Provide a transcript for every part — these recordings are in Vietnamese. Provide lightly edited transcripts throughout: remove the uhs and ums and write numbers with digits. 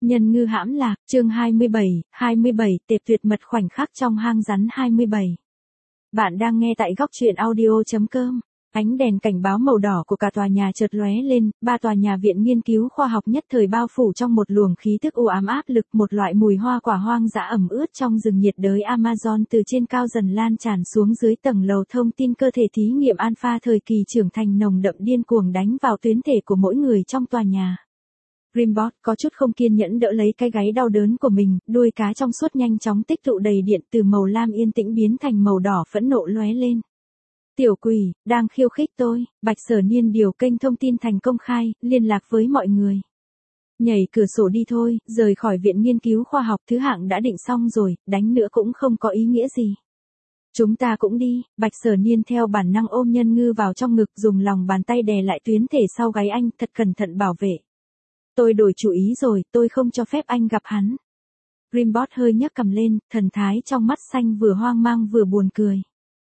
Nhân ngư hãm lạc, chương 27, tệp tuyệt mật khoảnh khắc trong hang rắn 27. Bạn đang nghe tại góc truyện audio.com. Ánh đèn cảnh báo màu đỏ của cả tòa nhà chợt lóe lên, ba tòa nhà viện nghiên cứu khoa học nhất thời bao phủ trong một luồng khí tức u ám áp lực, một loại mùi hoa quả hoang dã ẩm ướt trong rừng nhiệt đới Amazon từ trên cao dần lan tràn xuống dưới tầng lầu thông tin cơ thể thí nghiệm alpha thời kỳ trưởng thành nồng đậm điên cuồng đánh vào tuyến thể của mỗi người trong tòa nhà. Rimbot có chút không kiên nhẫn đỡ lấy cái gáy đau đớn của mình, đuôi cá trong suốt nhanh chóng tích tụ đầy điện từ màu lam yên tĩnh biến thành màu đỏ phẫn nộ lóe lên. Tiểu quỷ, đang khiêu khích tôi, Bạch Sở Niên điều kênh thông tin thành công khai, liên lạc với mọi người. Nhảy cửa sổ đi thôi, rời khỏi viện nghiên cứu khoa học thứ hạng đã định xong rồi, đánh nữa cũng không có ý nghĩa gì. Chúng ta cũng đi, Bạch Sở Niên theo bản năng ôm Nhân Ngư vào trong ngực dùng lòng bàn tay đè lại tuyến thể sau gáy anh, thật cẩn thận bảo vệ. Tôi đổi chủ ý rồi, tôi không cho phép anh gặp hắn. Rimbot hơi nhấc cằm lên, thần thái trong mắt xanh vừa hoang mang vừa buồn cười.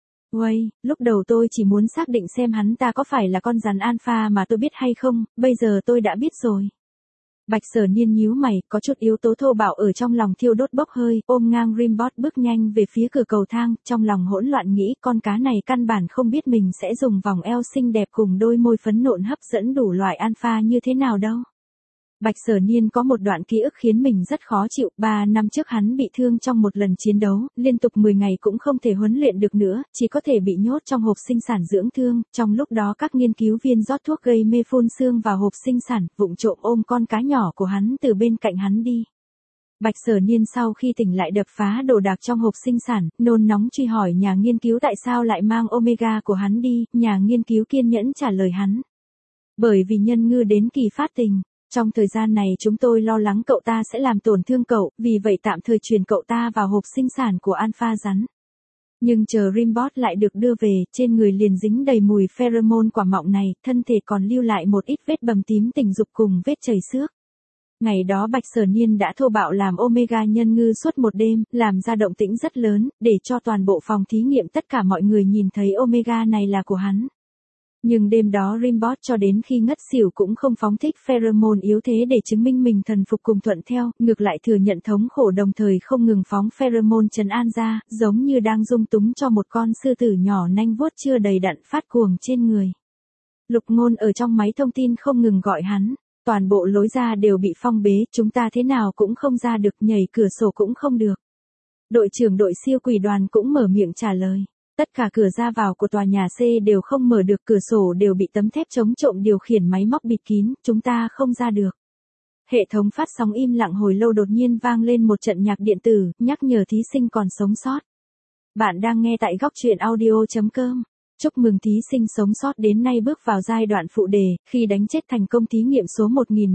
Uầy, lúc đầu tôi chỉ muốn xác định xem hắn ta có phải là con rắn alpha mà tôi biết hay không, bây giờ tôi đã biết rồi. Bạch Sở Niên nhíu mày, có chút yếu tố thô bạo ở trong lòng thiêu đốt bốc hơi, ôm ngang Rimbot bước nhanh về phía cửa cầu thang, trong lòng hỗn loạn nghĩ con cá này căn bản không biết mình sẽ dùng vòng eo xinh đẹp cùng đôi môi phấn nộn hấp dẫn đủ loại alpha như thế nào đâu. Bạch Sở Niên có một đoạn ký ức khiến mình rất khó chịu, 3 năm trước hắn bị thương trong một lần chiến đấu, liên tục 10 ngày cũng không thể huấn luyện được nữa, chỉ có thể bị nhốt trong hộp sinh sản dưỡng thương, trong lúc đó các nghiên cứu viên rót thuốc gây mê phun xương vào hộp sinh sản, vụng trộm ôm con cá nhỏ của hắn từ bên cạnh hắn đi. Bạch Sở Niên sau khi tỉnh lại đập phá đồ đạc trong hộp sinh sản, nôn nóng truy hỏi nhà nghiên cứu tại sao lại mang Omega của hắn đi, nhà nghiên cứu kiên nhẫn trả lời hắn. Bởi vì Nhân Ngư đến kỳ phát tình. Trong thời gian này chúng tôi lo lắng cậu ta sẽ làm tổn thương cậu, vì vậy tạm thời truyền cậu ta vào hộp sinh sản của alpha rắn. Nhưng chờ Rimbot lại được đưa về, trên người liền dính đầy mùi pheromone quả mọng này, thân thể còn lưu lại một ít vết bầm tím tình dục cùng vết chảy xước. Ngày đó Bạch Sở Niên đã thô bạo làm Omega Nhân Ngư suốt một đêm, làm ra động tĩnh rất lớn, để cho toàn bộ phòng thí nghiệm tất cả mọi người nhìn thấy Omega này là của hắn. Nhưng đêm đó Rimbot cho đến khi ngất xỉu cũng không phóng thích pheromone yếu thế để chứng minh mình thần phục cùng thuận theo, ngược lại thừa nhận thống khổ đồng thời không ngừng phóng pheromone trấn an ra, giống như đang dung túng cho một con sư tử nhỏ nanh vuốt chưa đầy đặn phát cuồng trên người. Lục Ngôn ở trong máy thông tin không ngừng gọi hắn, toàn bộ lối ra đều bị phong bế, chúng ta thế nào cũng không ra được, nhảy cửa sổ cũng không được. Đội trưởng đội siêu quỷ đoàn cũng mở miệng trả lời. Tất cả cửa ra vào của tòa nhà C đều không mở được, cửa sổ đều bị tấm thép chống trộm điều khiển máy móc bịt kín, chúng ta không ra được. Hệ thống phát sóng im lặng hồi lâu đột nhiên vang lên một trận nhạc điện tử, nhắc nhở thí sinh còn sống sót. Bạn đang nghe tại góc truyện audio.com. Chúc mừng thí sinh sống sót đến nay bước vào giai đoạn phụ đề, khi đánh chết thành công thí nghiệm số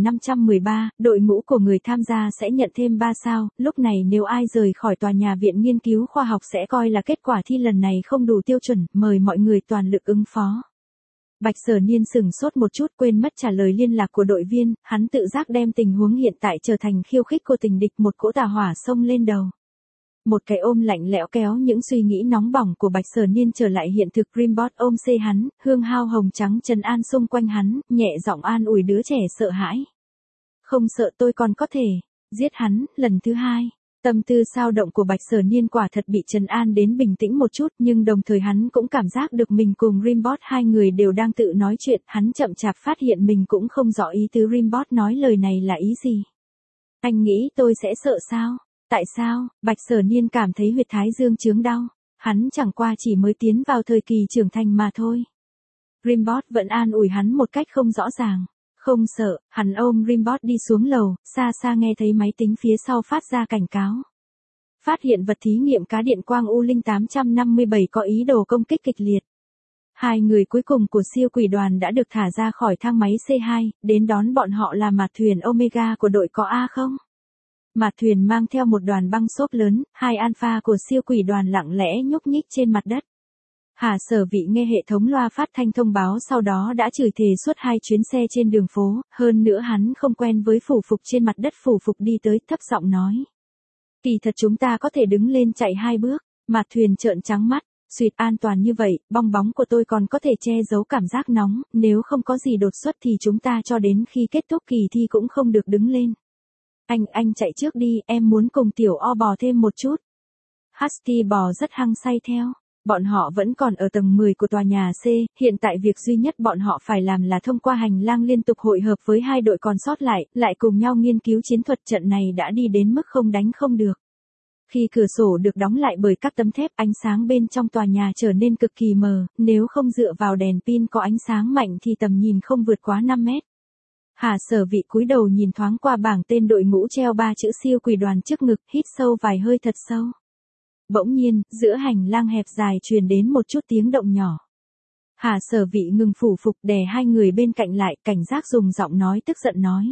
1513, đội ngũ của người tham gia sẽ nhận thêm 3 sao, lúc này nếu ai rời khỏi tòa nhà viện nghiên cứu khoa học sẽ coi là kết quả thi lần này không đủ tiêu chuẩn, mời mọi người toàn lực ứng phó. Bạch Sở Niên sửng sốt một chút quên mất trả lời liên lạc của đội viên, hắn tự giác đem tình huống hiện tại trở thành khiêu khích của tình địch, một cỗ tà hỏa xông lên đầu. Một cái ôm lạnh lẽo kéo những suy nghĩ nóng bỏng của Bạch Sở Niên trở lại hiện thực. Rimbot ôm xê hắn, hương hao hồng trắng trấn an xung quanh hắn, nhẹ giọng an ủi đứa trẻ sợ hãi. Không sợ, tôi còn có thể giết hắn, lần thứ hai. Tâm tư sao động của Bạch Sở Niên quả thật bị trấn an đến bình tĩnh một chút, nhưng đồng thời hắn cũng cảm giác được mình cùng Rimbot hai người đều đang tự nói chuyện, hắn chậm chạp phát hiện mình cũng không rõ ý tứ Rimbot nói lời này là ý gì. Anh nghĩ tôi sẽ sợ sao? Tại sao? Bạch Sở Niên cảm thấy huyệt thái dương chướng đau. Hắn chẳng qua chỉ mới tiến vào thời kỳ trưởng thành mà thôi. Rimbot vẫn an ủi hắn một cách không rõ ràng. Không sợ, hắn ôm Rimbot đi xuống lầu, xa xa nghe thấy máy tính phía sau phát ra cảnh cáo. Phát hiện vật thí nghiệm cá điện quang U Linh 857 có ý đồ công kích kịch liệt. Hai người cuối cùng của siêu quỷ đoàn đã được thả ra khỏi thang máy C2, đến đón bọn họ là mạt thuyền Omega của đội có A không? Mạt thuyền mang theo một đoàn băng xốp lớn, hai alpha của siêu quỷ đoàn lặng lẽ nhúc nhích trên mặt đất. Hà Sở Vị nghe hệ thống loa phát thanh thông báo sau đó đã chửi thề suốt 2 chuyến xe trên đường phố, hơn nữa hắn không quen với phủ phục trên mặt đất. Phủ phục đi tới thấp giọng nói. Kỳ thật chúng ta có thể đứng lên chạy 2 bước, Mạt thuyền trợn trắng mắt, suyệt an toàn như vậy, bong bóng của tôi còn có thể che giấu cảm giác nóng, nếu không có gì đột xuất thì chúng ta cho đến khi kết thúc kỳ thi cũng không được đứng lên. Anh chạy trước đi, em muốn cùng tiểu O bò thêm một chút. Husky bò rất hăng say theo. Bọn họ vẫn còn ở tầng 10 của tòa nhà C, hiện tại việc duy nhất bọn họ phải làm là thông qua hành lang liên tục hội hợp với hai đội còn sót lại cùng nhau nghiên cứu chiến thuật. Trận này đã đi đến mức không đánh không được. Khi cửa sổ được đóng lại bởi các tấm thép, ánh sáng bên trong tòa nhà trở nên cực kỳ mờ, nếu không dựa vào đèn pin có ánh sáng mạnh thì tầm nhìn không vượt quá 5 mét. Hà Sở Vị cúi đầu nhìn thoáng qua bảng tên đội ngũ treo 3 chữ siêu quỷ đoàn trước ngực, hít sâu vài hơi thật sâu. Bỗng nhiên, giữa hành lang hẹp dài truyền đến một chút tiếng động nhỏ. Hà Sở Vị ngừng phủ phục đè hai người bên cạnh lại, cảnh giác dùng giọng nói tức giận nói.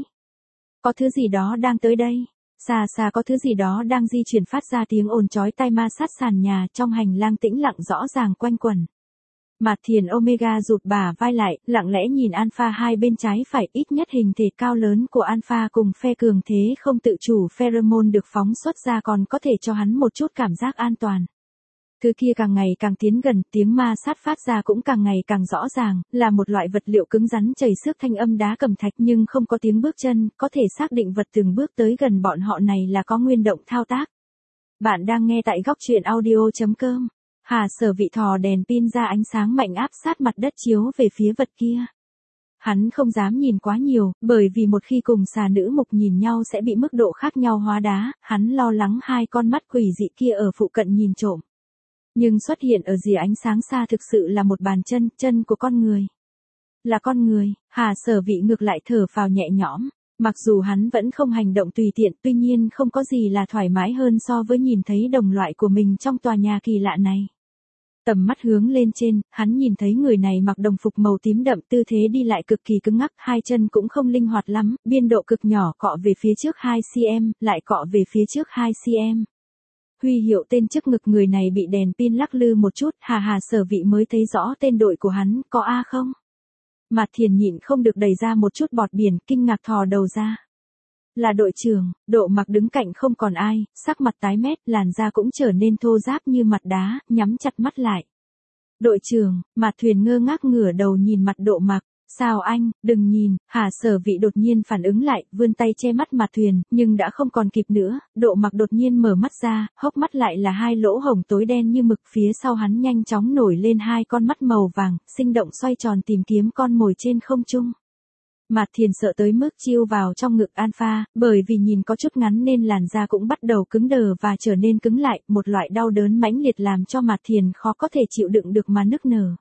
Có thứ gì đó đang tới đây. Xa xa có thứ gì đó đang di chuyển phát ra tiếng ồn chói tai ma sát sàn nhà, trong hành lang tĩnh lặng rõ ràng quanh quẩn. Mạt Thiền Omega rụt bả vai lại, lặng lẽ nhìn Alpha hai bên trái phải, ít nhất hình thể cao lớn của Alpha cùng phe cường thế không tự chủ pheromone được phóng xuất ra còn có thể cho hắn một chút cảm giác an toàn. Thứ kia càng ngày càng tiến gần, tiếng ma sát phát ra cũng càng ngày càng rõ ràng, là một loại vật liệu cứng rắn chảy xước thanh âm đá cẩm thạch nhưng không có tiếng bước chân, có thể xác định vật từng bước tới gần bọn họ này là có nguyên động thao tác. Bạn đang nghe tại góc truyện audio.com. Hà Sở Vị thò đèn pin ra, ánh sáng mạnh áp sát mặt đất chiếu về phía vật kia. Hắn không dám nhìn quá nhiều, bởi vì một khi cùng xà nữ mục nhìn nhau sẽ bị mức độ khác nhau hóa đá, hắn lo lắng hai con mắt quỷ dị kia ở phụ cận nhìn trộm. Nhưng xuất hiện ở rìa ánh sáng xa thực sự là một bàn chân của con người. Là con người, Hà Sở Vị ngược lại thở phào nhẹ nhõm. Mặc dù hắn vẫn không hành động tùy tiện, tuy nhiên không có gì là thoải mái hơn so với nhìn thấy đồng loại của mình trong tòa nhà kỳ lạ này. Tầm mắt hướng lên trên, hắn nhìn thấy người này mặc đồng phục màu tím đậm, tư thế đi lại cực kỳ cứng ngắc, hai chân cũng không linh hoạt lắm, biên độ cực nhỏ, cọ về phía trước 2cm, lại cọ về phía trước 2cm. Huy hiệu tên trước ngực người này bị đèn pin lắc lư một chút, Hà Sở Vị mới thấy rõ tên đội của hắn, có A không? Mạt Thiền nhịn không được đẩy ra một chút bọt biển, kinh ngạc thò đầu ra. Là đội trưởng. Độ Mặc đứng cạnh không còn ai, sắc mặt tái mét, làn da cũng trở nên thô ráp như mặt đá, nhắm chặt mắt lại. Đội trưởng. Mạt Thuyền ngơ ngác ngửa đầu nhìn mặt Độ Mặc. Sao anh, đừng nhìn. Hà Sở Vị đột nhiên phản ứng lại, vươn tay che mắt Mạt Thuyền, nhưng đã không còn kịp nữa. Độ Mặc đột nhiên mở mắt ra, hốc mắt lại là hai lỗ hổng tối đen như mực, phía sau hắn nhanh chóng nổi lên hai con mắt màu vàng, sinh động xoay tròn tìm kiếm con mồi trên không trung. Mạt Thiền sợ tới mức chiêu vào trong ngực Alpha, bởi vì nhìn có chút ngắn nên làn da cũng bắt đầu cứng đờ và trở nên cứng lại, một loại đau đớn mãnh liệt làm cho Mạt Thiền khó có thể chịu đựng được mà nức nở.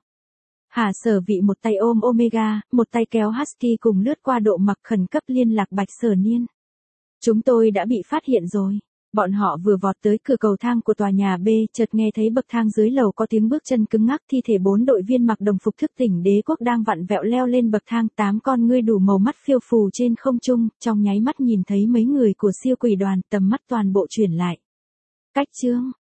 Hà Sở Vị một tay ôm Omega, một tay kéo Husky cùng lướt qua Độ Mặc, khẩn cấp liên lạc Bạch Sở Niên. Chúng tôi đã bị phát hiện rồi. Bọn họ vừa vọt tới cửa cầu thang của tòa nhà B, chợt nghe thấy bậc thang dưới lầu có tiếng bước chân cứng ngắc, thi thể 4 đội viên mặc đồng phục thức tỉnh đế quốc đang vặn vẹo leo lên bậc thang, 8 con ngươi đủ màu mắt phiêu phù trên không trung, trong nháy mắt nhìn thấy mấy người của siêu quỷ đoàn, tầm mắt toàn bộ chuyển lại. Cách chương